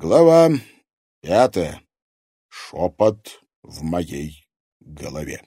Глава 5. Шепот в моей голове.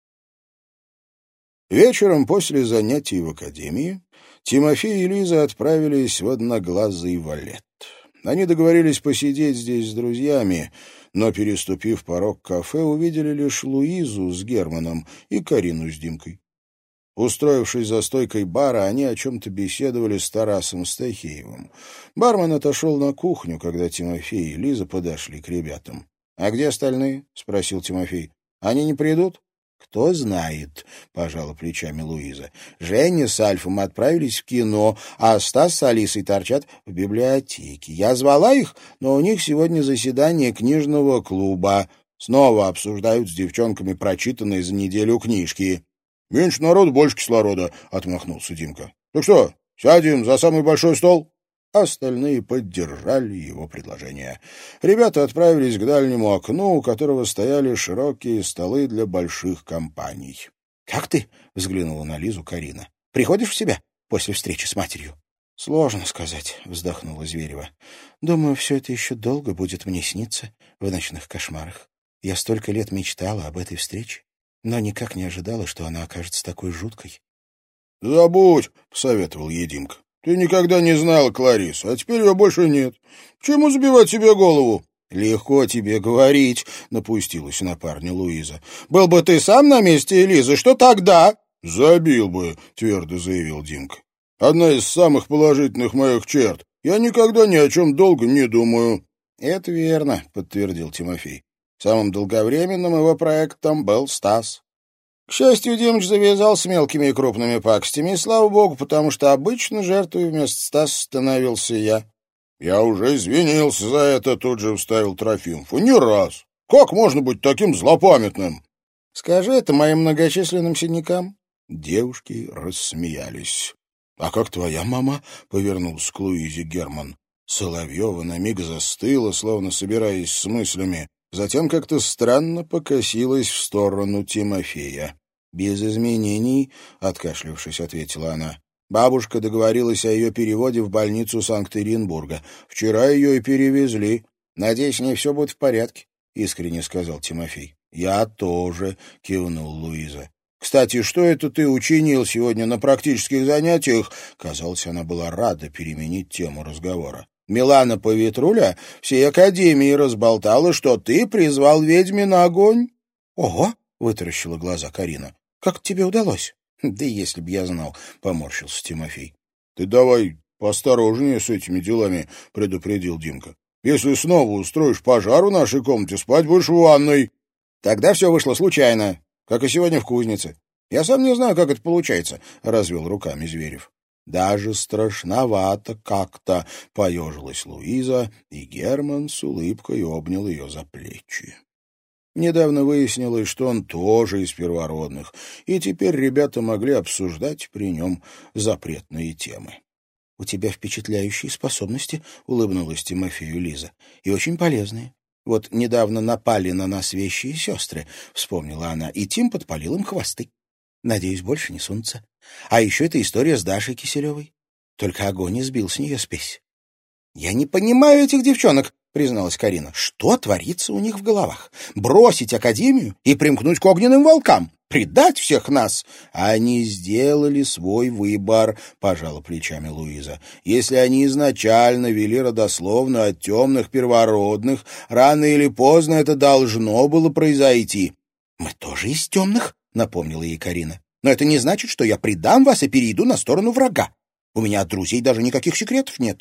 Вечером после занятий в академии Тимофей и Лиза отправились в Одноглазый Валет. Они договорились посидеть здесь с друзьями, но, переступив порог кафе, увидели лишь Луизу с Германом и Карину с Димкой. Устроившись за стойкой бара, они о чем-то беседовали с Тарасом Стахеевым. Бармен отошел на кухню, когда Тимофей и Лиза подошли к ребятам. — А где остальные? — спросил Тимофей. — Они не придут? — Кто знает, — пожала плечами Луиза. — Женя с Альфом отправились в кино, а Стас с Алисой торчат в библиотеке. Я звала их, но у них сегодня заседание книжного клуба. Снова обсуждают с девчонками прочитанные за неделю книжки. — Меньше народу, больше кислорода, — отмахнулся Димка. — Так что, сядем за самый большой стол? Остальные поддержали его предложение. Ребята отправились к дальнему окну, у которого стояли широкие столы для больших компаний. — Как ты? — взглянула на Лизу Карина. — Приходишь в себя после встречи с матерью? — Сложно сказать, — вздохнула Зверева. — Думаю, все это еще долго будет мне сниться в ночных кошмарах. Я столько лет мечтала об этой встрече, но никак не ожидала, что она окажется такой жуткой. — Забудь, — посоветовал ей Димка. — Ты никогда не знала Кларису, а теперь ее больше нет. К чему забивать себе голову? — Легко тебе говорить, — напустилась на парня Луиза. — Был бы ты сам на месте Элизы, что тогда? — Забил бы, — твердо заявил Димка. — Одна из самых положительных моих черт. Я никогда ни о чем долго не думаю. — Это верно, — подтвердил Тимофей. Самым долговременным его проектом был Стас. К счастью, Димыч завязал с мелкими и крупными пакостями, и слава богу, потому что обычно жертвой вместо Стаса становился я. — Я уже извинился за это, тут же вставил Трофимов. — И не раз. Как можно быть таким злопамятным? — Скажи это моим многочисленным синякам. Девушки рассмеялись. — А как твоя мама? — повернулся к Луизе Герман. Соловьева на миг застыла, словно собираясь с мыслями. Затем как-то странно покосилась в сторону Тимофея. «Без изменений», — откашлявшись, ответила она. «Бабушка договорилась о ее переводе в больницу Санкт-Петербурга. Вчера ее и перевезли. Надеюсь, с ней все будет в порядке», — искренне сказал Тимофей. «Я тоже», — кивнул Луиза. «Кстати, что это ты учинил сегодня на практических занятиях?» Казалось, она была рада переменить тему разговора. Милана Поветруля всей академии разболтала, что ты призвал ведьмин огонь. — Ого! — вытаращила глаза Карина. — Как тебе удалось? — Да если б я знал, — поморщился Тимофей. — Ты давай поосторожнее с этими делами, — предупредил Димка. — Если снова устроишь пожар в нашей комнате, спать будешь в ванной. Тогда все вышло случайно, как и сегодня в кузнице. Я сам не знаю, как это получается, — развел руками Зверев. «Даже страшновато как-то», — поежилась Луиза, и Герман с улыбкой обнял ее за плечи. Недавно выяснилось, что он тоже из первородных, и теперь ребята могли обсуждать при нем запретные темы. «У тебя впечатляющие способности», — улыбнулась Тимофею Лиза, — «и очень полезные. Вот недавно напали на нас вещи и сестры», — вспомнила она, — «и Тим подпалил им хвосты. Надеюсь, больше не сунутся. А еще эта история с Дашей Киселевой. Только огонь не сбил с нее спесь». «Я не понимаю этих девчонок», — призналась Карина. «Что творится у них в головах? Бросить академию и примкнуть к огненным волкам? Предать всех нас?» «Они сделали свой выбор», — пожала плечами Луиза. «Если они изначально вели родословную от темных первородных, рано или поздно это должно было произойти». «Мы тоже из темных», — напомнила ей Карина. «Но это не значит, что я предам вас и перейду на сторону врага. У меня от друзей даже никаких секретов нет».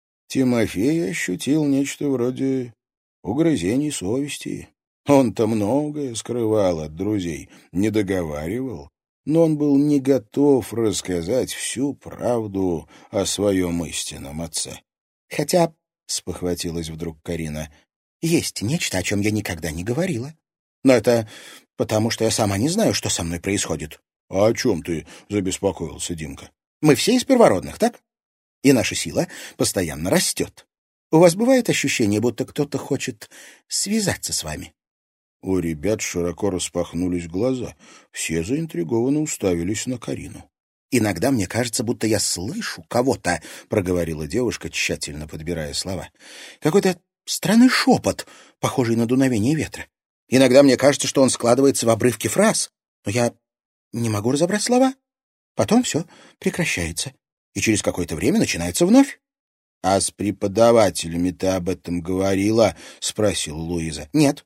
Тимофей ощутил нечто вроде угрызений совести. Он-то многое скрывал от друзей, не договаривал, но он был не готов рассказать всю правду о своем истинном отце. «Хотя», — спохватилась вдруг Карина, — «есть нечто, о чем я никогда не говорила. Но это потому, что я сама не знаю, что со мной происходит». «А о чем ты?» — забеспокоился Димка. «Мы все из первородных, так? И наша сила постоянно растет. У вас бывает ощущение, будто кто-то хочет связаться с вами?» У ребят широко распахнулись глаза. Все заинтригованно уставились на Карину. «Иногда мне кажется, будто я слышу кого-то», — проговорила девушка, тщательно подбирая слова. «Какой-то странный шепот, похожий на дуновение ветра. Иногда мне кажется, что он складывается в обрывки фраз, но я не могу разобрать слова. Потом все прекращается, и через какое-то время начинается вновь. — А с преподавателями ты об этом говорила? — спросила Луиза. — Нет,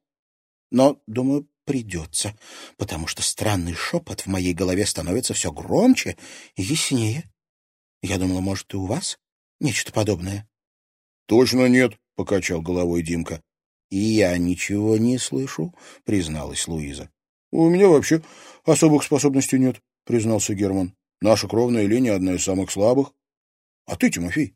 но, думаю, придется, потому что странный шепот в моей голове становится все громче и яснее. Я думала, может, и у вас нечто подобное. — Точно нет, — покачал головой Димка. — И я ничего не слышу, — призналась Луиза. — У меня вообще особых способностей нет, — признался Герман. — Наша кровная линия одна из самых слабых. А ты, Тимофей?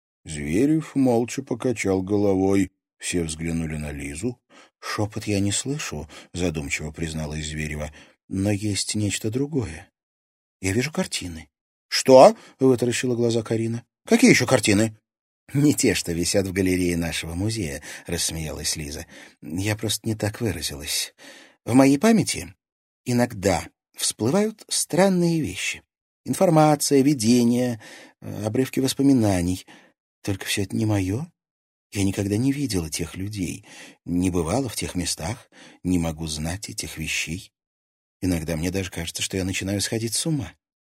Зверев молча покачал головой. Все взглянули на Лизу. — Шепот я не слышу, — задумчиво призналась Зверева, — но есть нечто другое. Я вижу картины. — Что? — вытаращила глаза Карина. — Какие еще картины? — Не те, что висят в галерее нашего музея, — рассмеялась Лиза. — Я просто не так выразилась. В моей памяти иногда всплывают странные вещи. Информация, видения, обрывки воспоминаний. Только все это не мое. Я никогда не видела тех людей, не бывала в тех местах, не могу знать этих вещей. Иногда мне даже кажется, что я начинаю сходить с ума.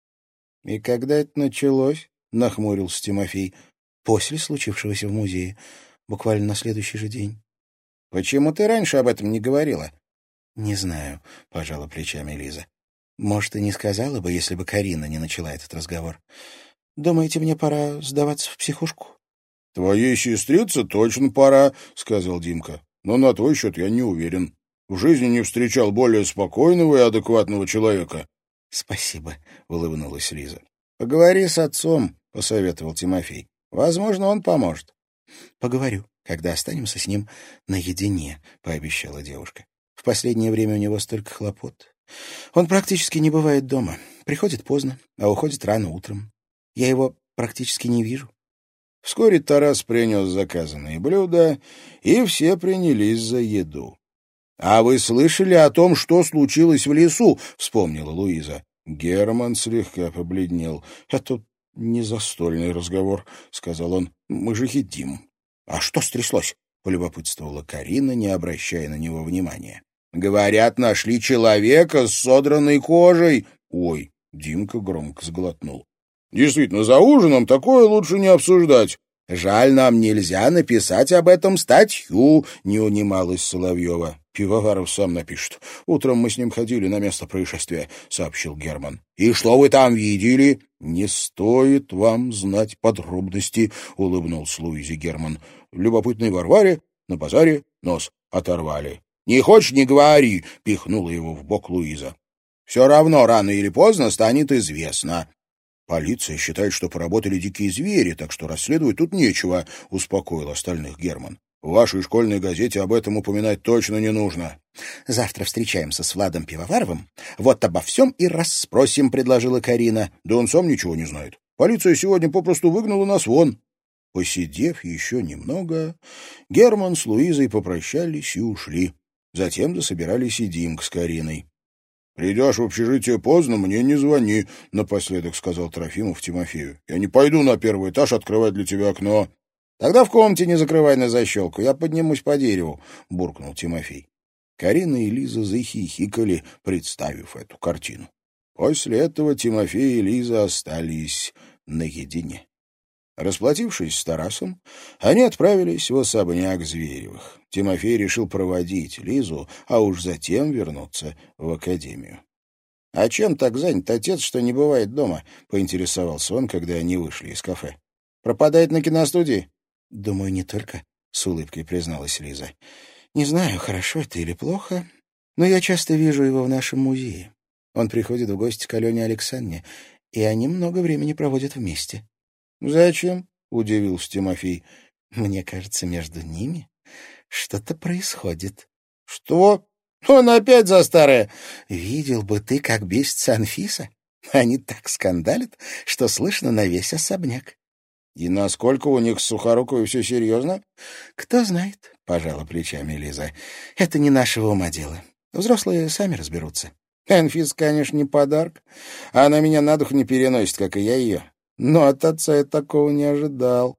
— И когда это началось? — нахмурился Тимофей. — После случившегося в музее, буквально на следующий же день. — Почему ты раньше об этом не говорила? — Не знаю, — пожала плечами Лиза. — Может, и не сказала бы, если бы Карина не начала этот разговор. Думаете, мне пора сдаваться в психушку? — Твоей сестрице точно пора, — сказал Димка. — Но на твой счет я не уверен. В жизни не встречал более спокойного и адекватного человека. — Спасибо, — улыбнулась Лиза. — Поговори с отцом, — посоветовал Тимофей. — Возможно, он поможет. — Поговорю, когда останемся с ним наедине, — пообещала девушка. В последнее время у него столько хлопот. Он практически не бывает дома. Приходит поздно, а уходит рано утром. Я его практически не вижу. Вскоре Тарас принес заказанные блюда, и все принялись за еду. — А вы слышали о том, что случилось в лесу? — вспомнила Луиза. Герман слегка побледнел. — Это не застольный разговор, — сказал он. — Мы же едим. — А что стряслось? — полюбопытствовала Карина, не обращая на него внимания. — Говорят, нашли человека с содранной кожей. — Ой, Димка громко сглотнул. Действительно, за ужином такое лучше не обсуждать. Жаль, нам нельзя написать об этом статью, не унималась Соловьева. Пивоваров сам напишет. Утром мы с ним ходили на место происшествия, сообщил Герман. И что вы там видели? Не стоит вам знать подробности, улыбнулся Луизе Герман. Любопытной Варваре на базаре нос оторвали. Не хочешь, не говори, пихнула его в бок Луиза. Все равно рано или поздно станет известно. Полиция считает, что поработали дикие звери, так что расследовать тут нечего, — успокоил остальных Герман. В вашей школьной газете об этом упоминать точно не нужно. — Завтра встречаемся с Владом Пивоваровым. Вот обо всем и расспросим, — предложила Карина. — Да он сам ничего не знает. Полиция сегодня попросту выгнала нас вон. Посидев еще немного, Герман с Луизой попрощались и ушли. Затем засобирались и Димка с Кариной. — Придешь в общежитие поздно, мне не звони, — напоследок сказал Трофимов Тимофею. — Я не пойду на первый этаж открывать для тебя окно. — Тогда в комнате не закрывай на защелку, я поднимусь по дереву, — буркнул Тимофей. Карина и Лиза захихикали, представив эту картину. После этого Тимофей и Лиза остались наедине. Расплатившись с Тарасом, они отправились в особняк Зверевых. Тимофей решил проводить Лизу, а уж затем вернуться в академию. — А чем так занят отец, что не бывает дома? — поинтересовался он, когда они вышли из кафе. — Пропадает на киностудии? — Думаю, не только, — с улыбкой призналась Лиза. — Не знаю, хорошо это или плохо, но я часто вижу его в нашем музее. Он приходит в гости к Алене Александровне, и они много времени проводят вместе. — Зачем? — удивился Тимофей. — Мне кажется, между ними что-то происходит. — Что? Он опять за старое? Видел бы ты, как бесится Анфиса. Они так скандалят, что слышно на весь особняк. — И насколько у них с Сухоруковой все серьезно? — Кто знает, — пожала плечами Лиза. — Это не нашего ума дело. Взрослые сами разберутся. Анфиса, конечно, не подарок. Она меня на дух не переносит, как и я ее. Но от отца я такого не ожидал.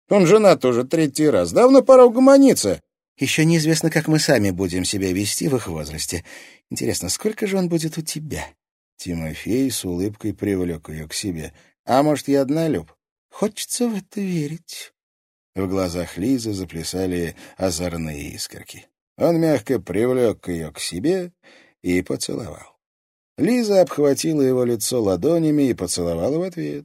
Он женат уже 3-й раз. Давно пора угомониться. Еще неизвестно, как мы сами будем себя вести в их возрасте. Интересно, сколько же он будет у тебя?» Тимофей с улыбкой привлек ее к себе. «А может, я однолюб?» «Хочется в это верить». В глазах Лизы заплясали озорные искорки. Он мягко привлек ее к себе и поцеловал. Лиза обхватила его лицо ладонями и поцеловала в ответ.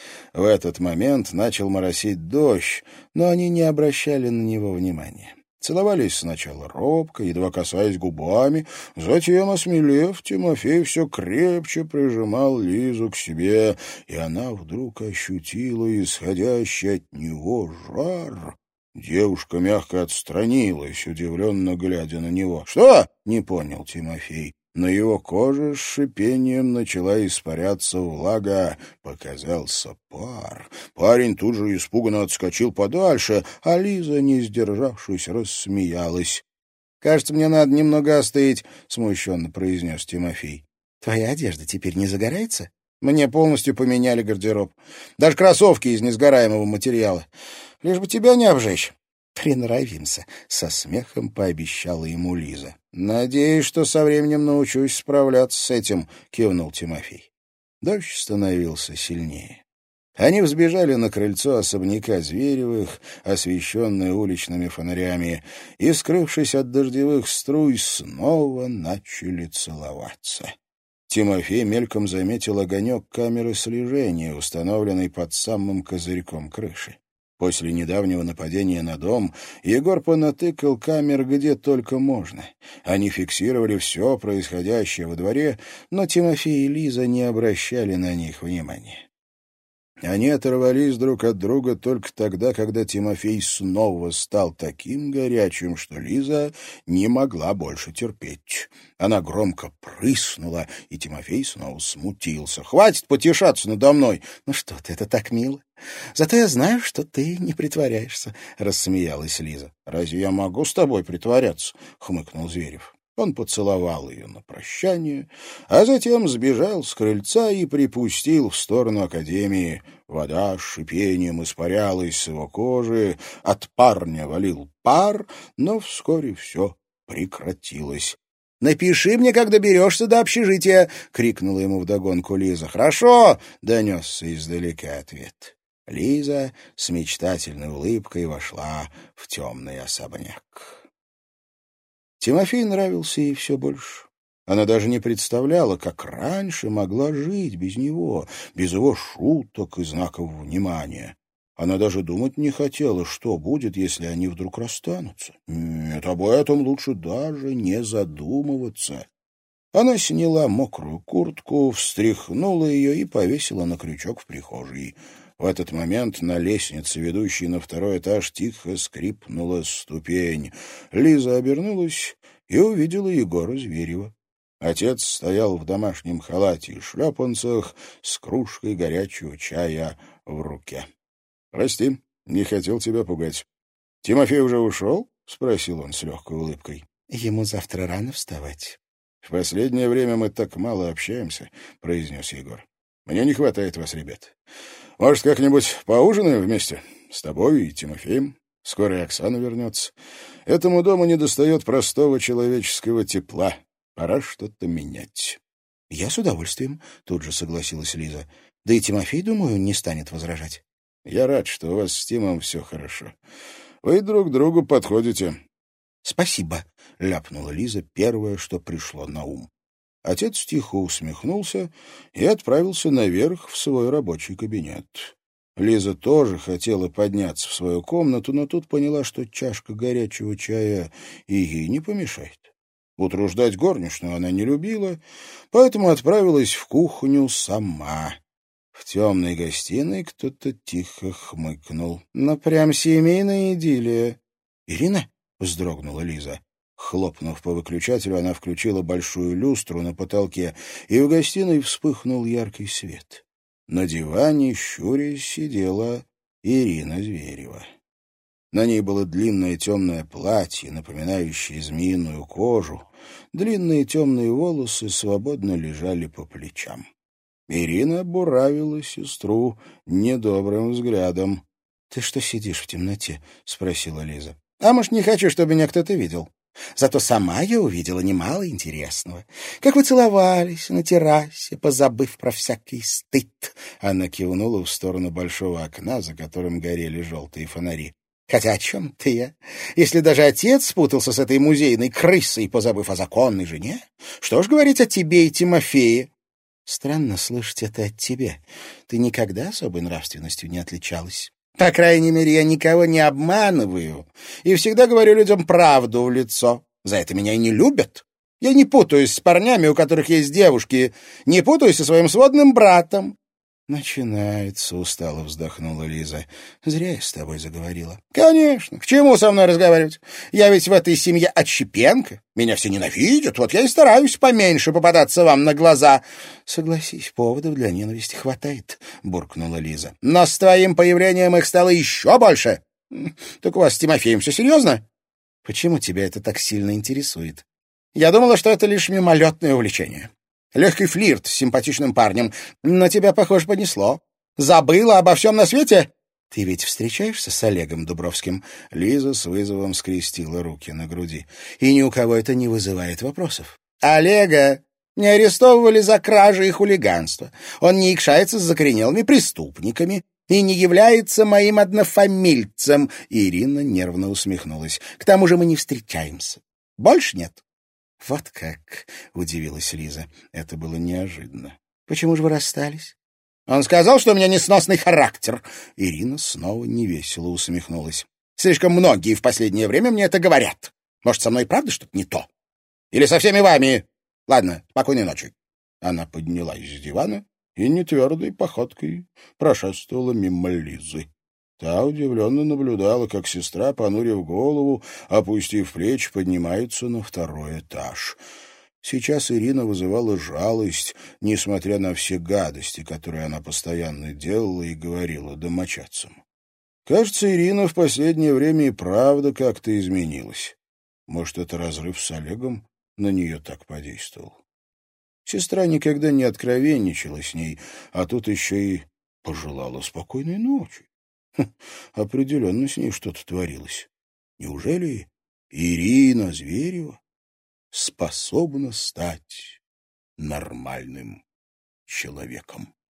В этот момент начал моросить дождь, но они не обращали на него внимания. Целовались сначала робко, едва касаясь губами, затем, осмелев, Тимофей все крепче прижимал Лизу к себе, и она вдруг ощутила исходящий от него жар. Девушка мягко отстранилась, удивленно глядя на него. «Что?» — не понял Тимофей. На его коже с шипением начала испаряться влага, показался пар. Парень тут же испуганно отскочил подальше, а Лиза, не сдержавшись, рассмеялась. «Кажется, мне надо немного остыть», — смущенно произнес Тимофей. «Твоя одежда теперь не загорается?» «Мне полностью поменяли гардероб. Даже кроссовки из несгораемого материала. Лишь бы тебя не обжечь». «Приноровимся», — со смехом пообещала ему Лиза. «Надеюсь, что со временем научусь справляться с этим», — кивнул Тимофей. Дождь становился сильнее. Они взбежали на крыльцо особняка Зверевых, освещенное уличными фонарями, и, скрывшись от дождевых струй, снова начали целоваться. Тимофей мельком заметил огонек камеры слежения, установленной под самым козырьком крыши. После недавнего нападения на дом Егор понатыкал камер где только можно. Они фиксировали все происходящее во дворе, но Тимофей и Лиза не обращали на них внимания. Они оторвались друг от друга только тогда, когда Тимофей снова стал таким горячим, что Лиза не могла больше терпеть. Она громко прыснула, и Тимофей снова смутился. «Хватит потешаться надо мной!» «Ну что ты, это так мило. Зато я знаю, что ты не притворяешься», — рассмеялась Лиза. «Разве я могу с тобой притворяться?» — хмыкнул Зверев. Он поцеловал ее на прощание, а затем сбежал с крыльца и припустил в сторону академии. Вода с шипением испарялась с его кожи, от парня валил пар, но вскоре все прекратилось. «Напиши мне, как доберешься до общежития!» — крикнула ему вдогонку Лиза. «Хорошо!» — донесся издалека ответ. Лиза с мечтательной улыбкой вошла в темный особняк. Тимофей нравился ей все больше. Она даже не представляла, как раньше могла жить без него, без его шуток и знаков внимания. Она даже думать не хотела, что будет, если они вдруг расстанутся. Нет, об этом лучше даже не задумываться. Она сняла мокрую куртку, встряхнула ее и повесила на крючок в прихожей. В этот момент на лестнице, ведущей на 2-й этаж, тихо скрипнула ступень. Лиза обернулась и увидела Егора Зверева. Отец стоял в домашнем халате и шлепанцах с кружкой горячего чая в руке. «Прости, не хотел тебя пугать. Тимофей уже ушел?» — спросил он с легкой улыбкой. «Ему завтра рано вставать». «В последнее время мы так мало общаемся», — произнес Егор. «Мне не хватает вас, ребят. Может, как-нибудь поужинаем вместе? С тобой и Тимофеем? Скоро и Оксана вернется. Этому дому недостает простого человеческого тепла. Пора что-то менять». «Я с удовольствием», — тут же согласилась Лиза. «Да и Тимофей, думаю, не станет возражать». «Я рад, что у вас с Тимом все хорошо. Вы друг другу подходите». «Спасибо», — ляпнула Лиза первое, что пришло на ум. Отец тихо усмехнулся и отправился наверх в свой рабочий кабинет. Лиза тоже хотела подняться в свою комнату, но тут поняла, что чашка горячего чая и ей не помешает. Утруждать горничную она не любила, поэтому отправилась в кухню сама. В темной гостиной кто-то тихо хмыкнул. «Ну, прям семейная идиллия». «Ирина?» — вздрогнула Лиза. Хлопнув по выключателю, она включила большую люстру на потолке, и в гостиной вспыхнул яркий свет. На диване, щурясь, сидела Ирина Зверева. На ней было длинное темное платье, напоминающее змеиную кожу. Длинные темные волосы свободно лежали по плечам. Ирина буравила сестру недобрым взглядом. Ты что сидишь в темноте? — спросила Лиза. — А может, не хочу, чтобы меня кто-то видел. Зато сама я увидела немало интересного. Как вы целовались на террасе, позабыв про всякий стыд. Она кивнула в сторону большого окна, за которым горели желтые фонари. Хотя о чем-то я? Если даже отец спутался с этой музейной крысой, позабыв о законной жене, что ж говорить о тебе и Тимофее? Странно слышать это от тебя. Ты никогда особой нравственностью не отличалась. По крайней мере, я никого не обманываю и всегда говорю людям правду в лицо. За это меня и не любят. Я не путаюсь с парнями, у которых есть девушки, не путаюсь со своим сводным братом. «Начинается», — устало вздохнула Лиза. «Зря я с тобой заговорила». «Конечно. К чему со мной разговаривать? Я ведь в этой семье Отщепенко. Меня все ненавидят, вот я и стараюсь поменьше попадаться вам на глаза». «Согласись, поводов для ненависти хватает», — буркнула Лиза. «Но с твоим появлением их стало еще больше. Так у вас с Тимофеем все серьезно?» «Почему тебя это так сильно интересует?» «Я думала, что это лишь мимолетное увлечение. Легкий флирт с симпатичным парнем, но тебя, похоже, понесло. Забыла обо всем на свете?» «Ты ведь встречаешься с Олегом Дубровским?» Лиза с вызовом скрестила руки на груди. «И ни у кого это не вызывает вопросов». «Олега не арестовывали за кражи и хулиганство. Он не икшается с закоренелыми преступниками и не является моим однофамильцем». Ирина нервно усмехнулась. «К тому же мы не встречаемся. Больше нет». «Вот как!» — удивилась Лиза. Это было неожиданно. «Почему же вы расстались?» «Он сказал, что у меня несносный характер». Ирина снова невесело усмехнулась. «Слишком многие в последнее время мне это говорят. Может, со мной правда что-то не то? Или со всеми вами? Ладно, спокойной ночи». Она поднялась с дивана и нетвердой походкой прошествовала мимо Лизы. Та удивленно наблюдала, как сестра, понурив голову, опустив плечи, поднимается на второй этаж. Сейчас Ирина вызывала жалость, несмотря на все гадости, которые она постоянно делала и говорила домочадцам. Кажется, Ирина в последнее время и правда как-то изменилась. Может, это разрыв с Олегом на нее так подействовал. Сестра никогда не откровенничала с ней, а тут еще и пожелала спокойной ночи. Определенно с ней что-то творилось. Неужели Ирина Зверева способна стать нормальным человеком?